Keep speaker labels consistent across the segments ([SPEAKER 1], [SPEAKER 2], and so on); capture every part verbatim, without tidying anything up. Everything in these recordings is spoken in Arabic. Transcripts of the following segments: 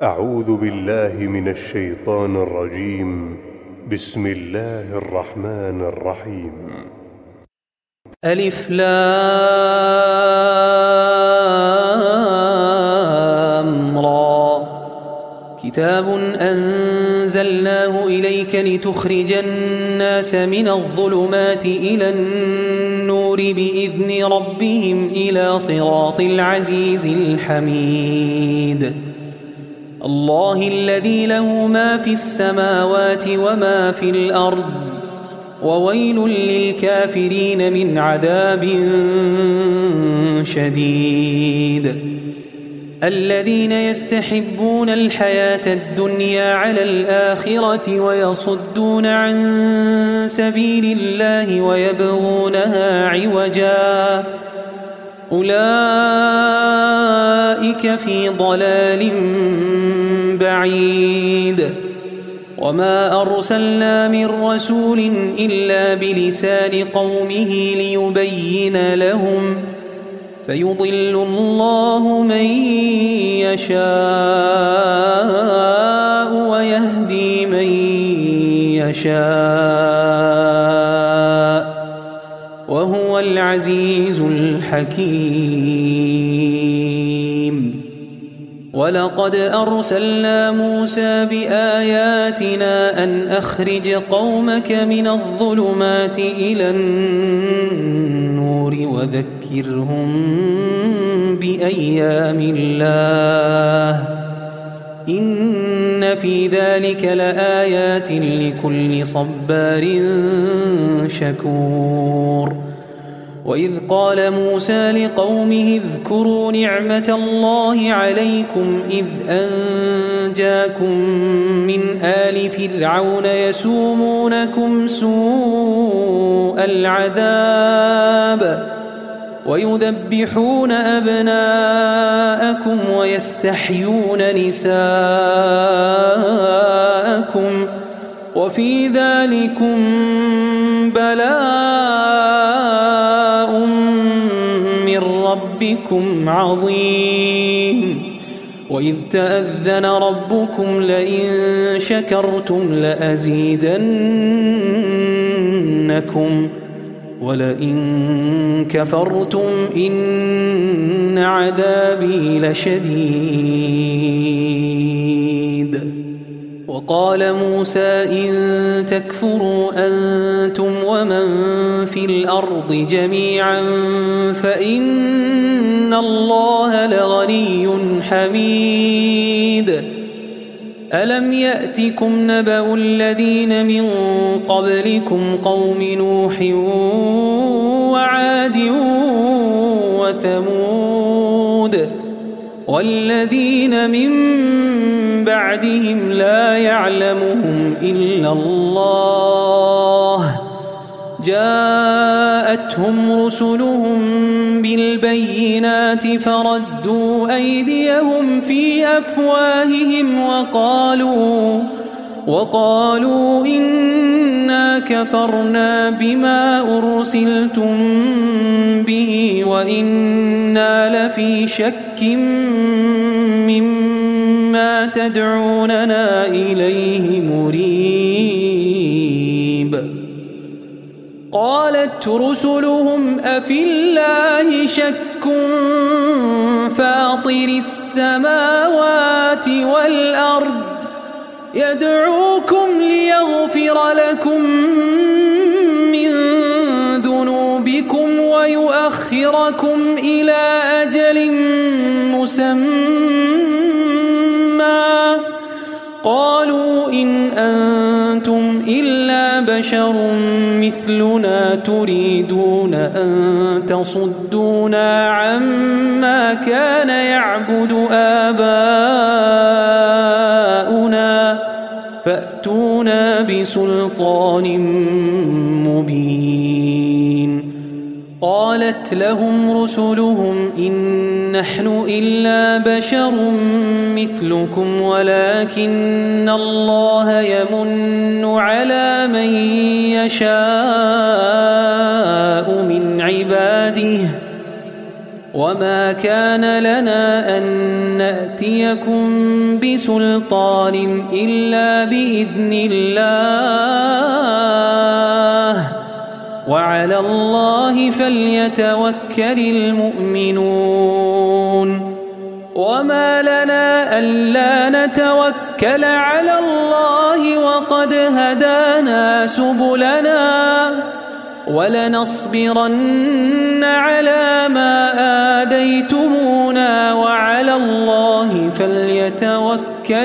[SPEAKER 1] أعوذ بالله من الشيطان الرجيم. بسم الله الرحمن الرحيم.
[SPEAKER 2] ألف لام را. كتاب أنزلناه إليك لتخرج الناس من الظلمات إلى النور بإذن ربهم إلى صراط العزيز الحميد. الله الذي له ما في السماوات وما في الأرض، وويل للكافرين من عذاب شديد. الذين يستحبون الحياة الدنيا على الآخرة ويصدون عن سبيل الله ويبغونها عوجا، أولئك في ضلال بعيد. وما أرسلنا من رسول إلا بلسان قومه ليبين لهم، فيضل الله من يشاء ويهدي من يشاء، وهو العزيز الحكيم. ولقد أرسلنا موسى بآياتنا أن أخرج قومك من الظلمات إلى النور وذكرهم بأيام الله، إن في ذلك لآيات لكل صبار شكور. وإذ قال موسى لقومه اذكروا نعمة الله عليكم إذ أنجاكم من آل فرعون يسومونكم سوء العذاب ويذبحون أبناءكم ويستحيون نساءكم، وفي ذلكم بلاء من ربكم عظيم. وإذ تأذن ربكم لئن شكرتم لأزيدنكم ولئن كفرتم إن عذابي لشديد. وقال موسى إن تكفروا أنتم ومن في الأرض جميعا فإن الله لغني حميد. ألم يأتكم نبأ الذين من قبلكم قوم نوح وعاد وثمود والذين من بعدهم لا يعلمهم إلا الله، جاءتهم رسلهم بالبينات فردوا أيديهم في أفواههم وقالوا وقالوا إنا كفرنا بما أرسلتم به وإنا لفي شك مما تدعوننا إليه مريب. قالت رسلهم أفي الله شك فاطر السماوات والأرض يدعوكم ليغفر لكم من ذنوبكم ويؤخركم إلى أجل مسمى، قالوا إن أنتم إلا بشر مثلنا تريدون أن تصدونا عما كان يعبد آباؤنا فأتونا بسلطان مبين. قالت لهم رسلهم إن نحن إلا بشر مثلكم ولكن الله يمن على من يشاء من عباده وما كان لنا أن نأتي نأتيكم بسلطان إلا بإذن الله وعلى الله فليتوكل المؤمنون وما لنا ألا نتوكل على الله وقد هدانا سبلنا ولنصبرن على ما آذيتمونا وعلى الله فليتوكل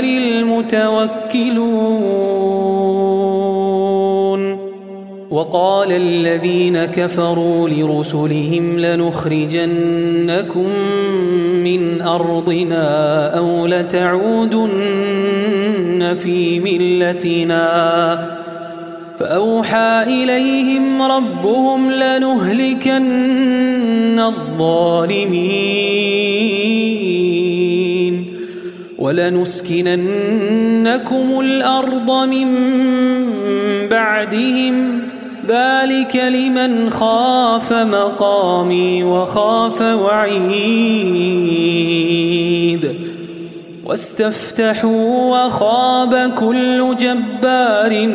[SPEAKER 2] المتوكلون وقال الذين كفروا لرسلهم لنخرجنكم من أرضنا أو لتعودن في ملتنا فأوحى إليهم ربهم لنهلكن الظالمين ولنسكننكم الأرض من بعدهم ذلك لمن خاف مقامي وخاف وعيد واستفتحوا وخاب كل جبار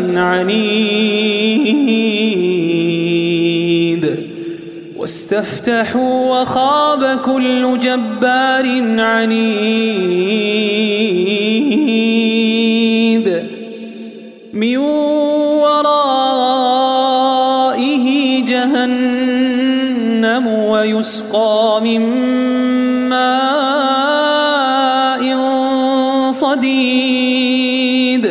[SPEAKER 2] عنيد واستفتحوا وخاب كل جبار عنيد من ورائه جهنم ويسقى من ماء صديد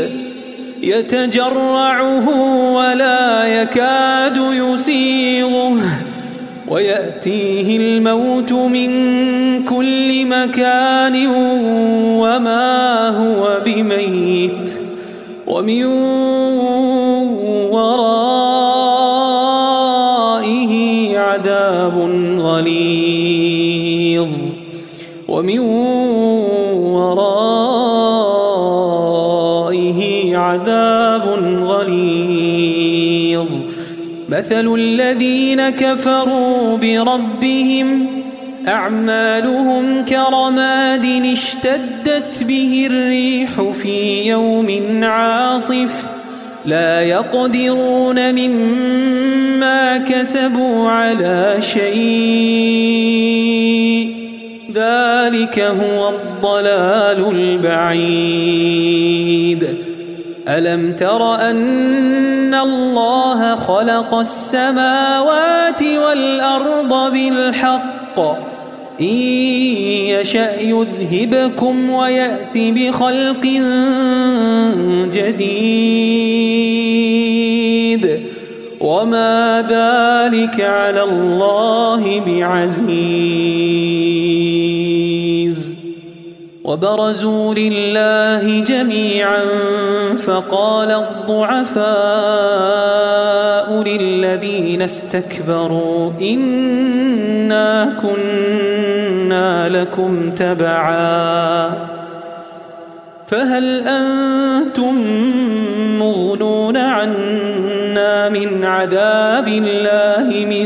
[SPEAKER 2] يتجرعه ولا يكاد يسيغه ويأتيه الموت من كل مكان وما هو بميت ومن ورائه عذاب غليظ ومن ورائه عذاب غليظ مثل الذين كفروا بربهم أعمالهم كرماد اشتدت به الريح في يوم عاصف لا يقدرون مما كسبوا على شيء ذلك هو الضلال البعيد ألم تر أن الله خلق السماوات والأرض بالحق إن يشأ يذهبكم ويأت بخلق جديد وما ذلك على الله بعزيز وبرزوا لله جميعا فقال الضعفاء للذين استكبروا إنا كنا لكم تبعا فهل أنتم مغنون عنا من عذاب الله من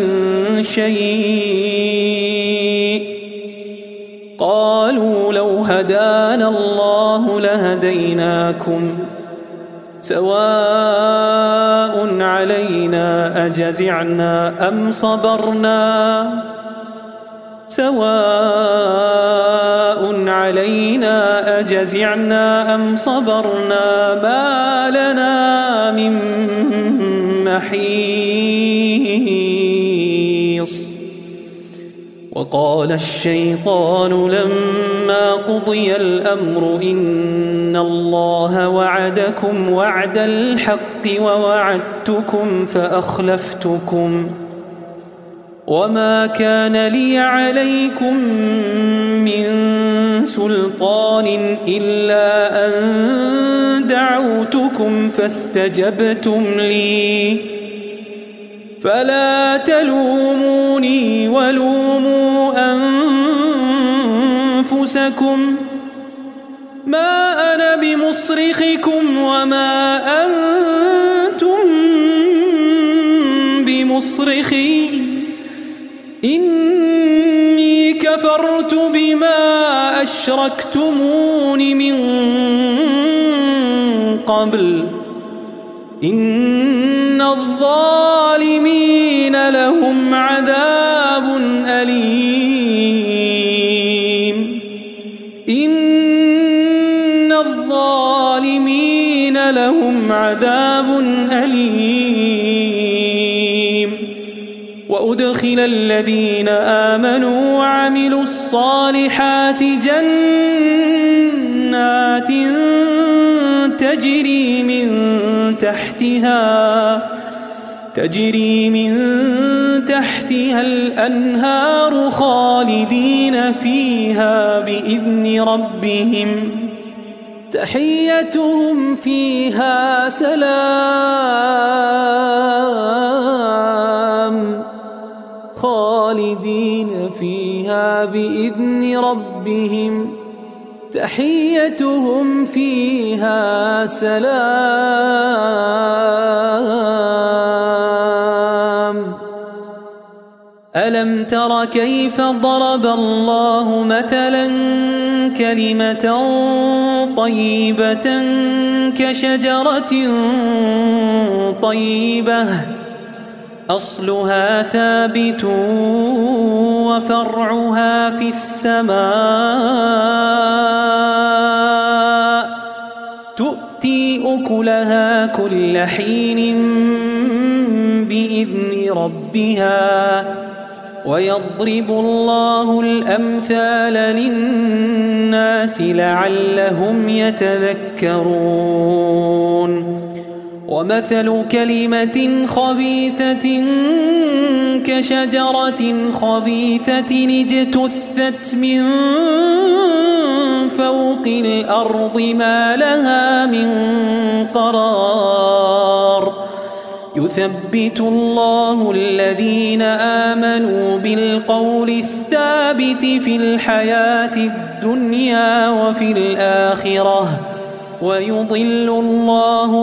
[SPEAKER 2] شيء قالوا لو هدانا الله لهديناكم سواء علينا أجزعنا أم صبرنا سواء علينا أجزعنا أم صبرنا ما لنا من محيص وقال الشيطان لما قضي الأمر إن الله وعدكم وعد الحق ووعدتكم فأخلفتكم وما كان لي عليكم من سلطان إلا أن دعوتكم فاستجبتم لي فلا تلوموني ولوموا أنفسكم ما أنا بمصرخكم وما أنتم بمصرخي إني كفرت بما أشركتم أشركتمون من قبل إن الظالمين لهم عذاب أليم إن الظالمين لهم عذاب أليم وأدخل الذين آمنوا وعملوا الصالحات جنات تجري من تحتها تجري من تحتها الأنهار خالدين فيها بإذن ربهم تحيتهم فيها سلام خالدين فيها بإذن ربهم تحيتهم فيها سلام ألم تر كيف ضرب الله مثلا كلمة طيبة كشجرة طيبة أصلها ثابت وفرعها في السماء تؤتي أكلها كل حين بإذن ربها ويضرب الله الأمثال للناس لعلهم يتذكرون ومثل كلمة خبيثة كشجرة خبيثة اجتثت من فوق الأرض ما لها من قرار يثبت الله الذين آمنوا بالقول الثابت في الحياة الدنيا وفي الآخرة ويضل الله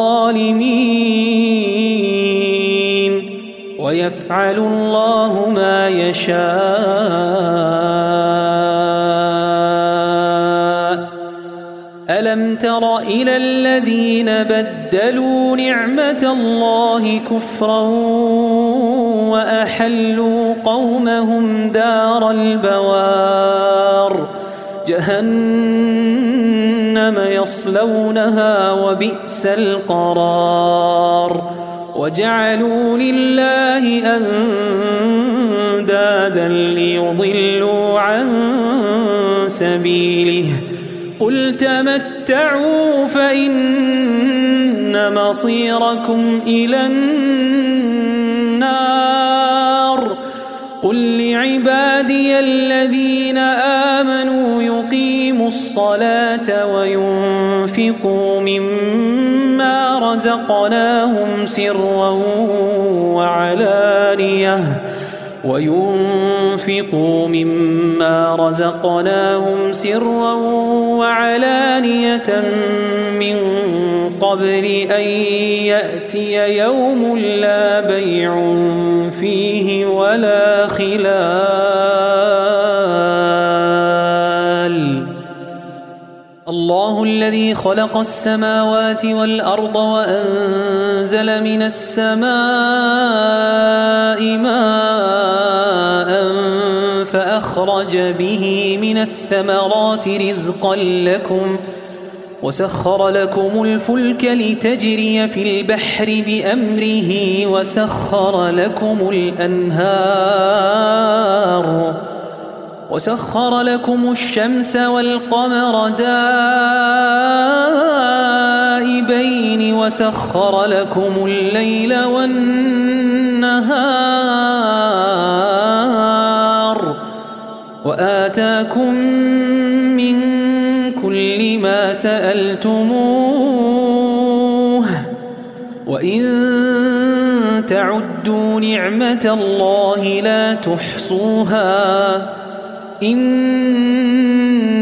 [SPEAKER 2] الظالمين ويفعل الله ما يشاء ألم تر إلى الذين بدلوا نعمة الله كفرا وأحلوا قومهم دار البوار جهنم يصلونها وبئس القرار وجعلوا لله أندادا ليضلوا عن سبيله قل تمتعوا فإن مصيركم إلى النار قل لعبادي الذين آمنوا يقيموا الصلاة وينفقوا مما رزقناهم سرا وعلانية وينفقوا مما رزقناهم سرا وعلانية من قبل أن يأتي يوم لا بيع فيه ولا خلال الله الذي خلق السماوات والأرض وأنزل من السماء ماء فأخرج به من الثمرات رزقا لكم وسخر لكم الفلك لتجري في البحر بأمره وسخر لكم الأنهار وسخر لكم الشمس والقمر دائبين وسخر لكم الليل والنهار وآتاكم من كل ما سألتموه وإن تعدوا نعمة الله لا تحصوها إن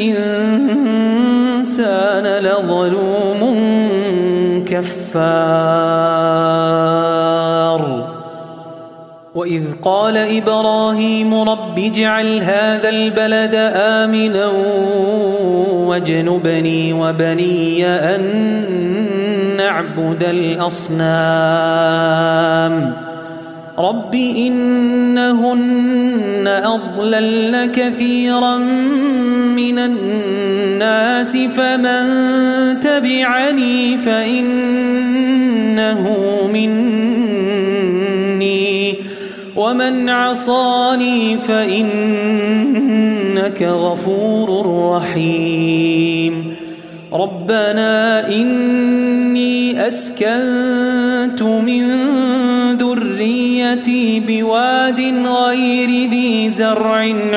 [SPEAKER 2] الإنسان لظلوم كفار وإذ قال إبراهيم رب اجعل هذا البلد آمنا واجنبني وبني أن نعبد الأصنام رب إنهن أضللن كثيرا من الناس فمن تبعني فإنه مني ومن عصاني فإنك غفور رحيم ربنا إني أسكنت من ذريتي بواد غير ذي زرع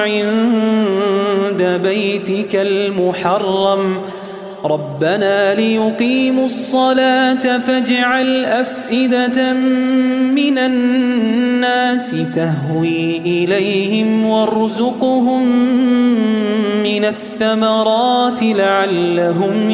[SPEAKER 2] عند بيتك المحرم ربنا ليقيموا الصلاة فاجعل أفئدة من الناس تهوي إليهم وارزقهم من الثمرات لعلهم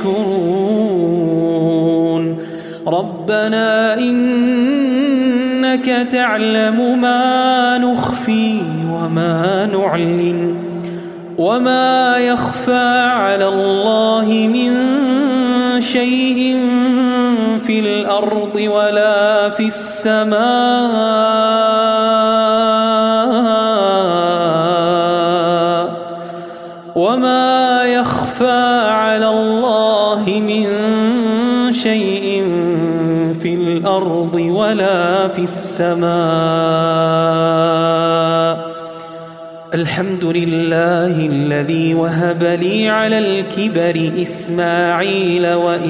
[SPEAKER 2] يشكرون ربنا إنك تعلم ما نخفي وما نعلن وما يخفى على الله من شيء في الأرض ولا في السماء وما يخفى على الله من شيء في الأرض ولا في السماء الحمد لله الذي وهب لي على الكبر إسماعيل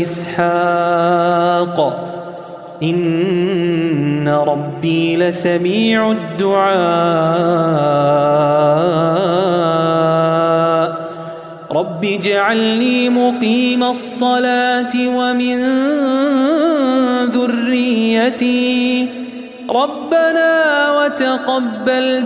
[SPEAKER 2] وإسحاق إن ربي لسميع الدعاء رب اجعلني مقيم الصلاة ومن ذريتي ربنا وتقبل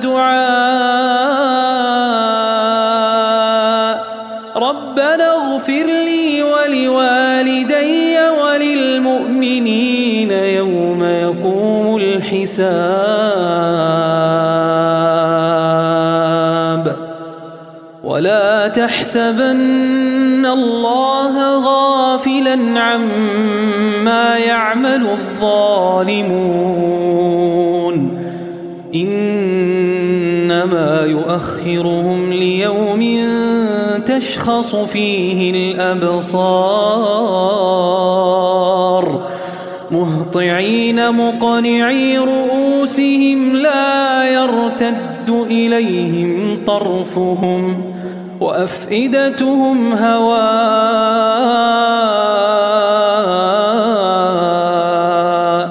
[SPEAKER 2] دعاء ربنا اغفر لي ولوالدي وللمؤمنين يوم يقوم الحساب ولا تحسبن الله غافلا عما يعمل الظالمون إنما يؤخرهم ليوم تشخص فيه الأبصار مهطعين مقنعي رؤوسهم لا يرتد إليهم طرفهم وأفئدتهم هواء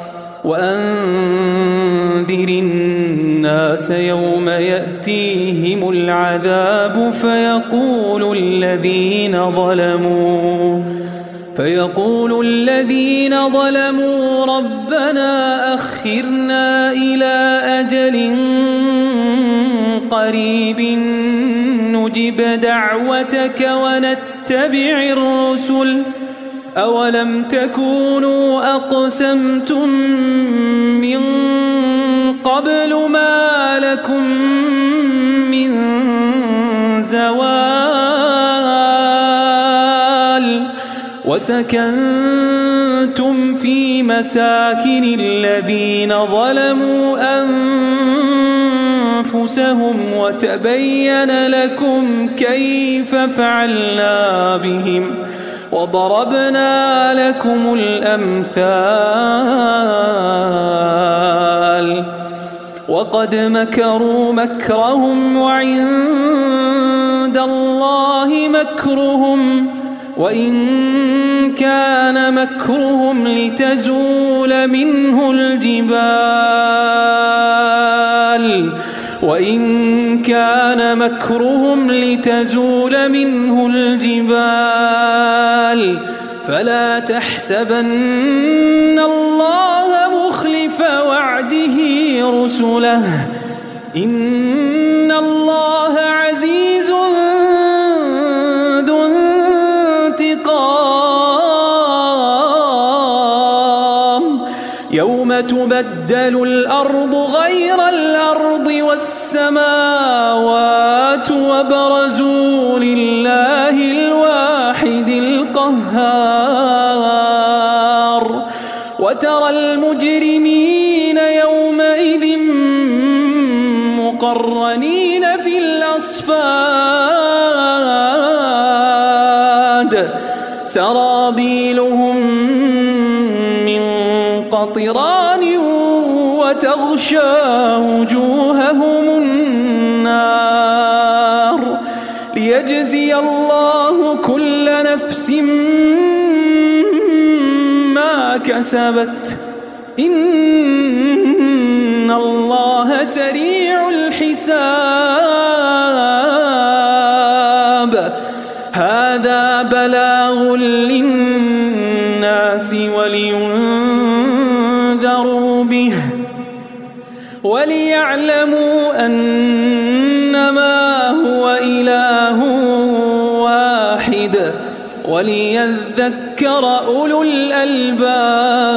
[SPEAKER 2] وأنذر الناس يوم يأتيهم العذاب فيقول الذين ظلموا فيقول الذين ظلموا ربنا أخرنا إلى أجل قريب نجب دعوتك ونتبع الرسل أولم تكونوا أقسمتم من قبل ما لكم من زوال وسكنتم في مساكن الذين ظلموا أنفسهم وتبين لكم كيف فعلنا بهم وضربنا لكم الأمثال وقد مكروا مكرهم وعند الله مكرهم وإن كان مكرهم لتزول منه الجبال وإن كان مكرهم لتزول منه الجبال فلا تحسبن الله مخلف وعده رسله إن الله عزيز ذو انتقام يوم يوم تبدل الأرض غير الأرض والسماوات وبرزوا لله الواحد القهار وترى المجرمين يومئذ مقرنين في الأصفاد سرابيلهم من قطران وتغشى وجوههم النار ليجزي الله كل نفس ما كسبت إن الله سريع الحساب هذا بلاغ للناس ولينذروا به وليعلموا أنما هو إله واحد وليذكر أولو الألباب.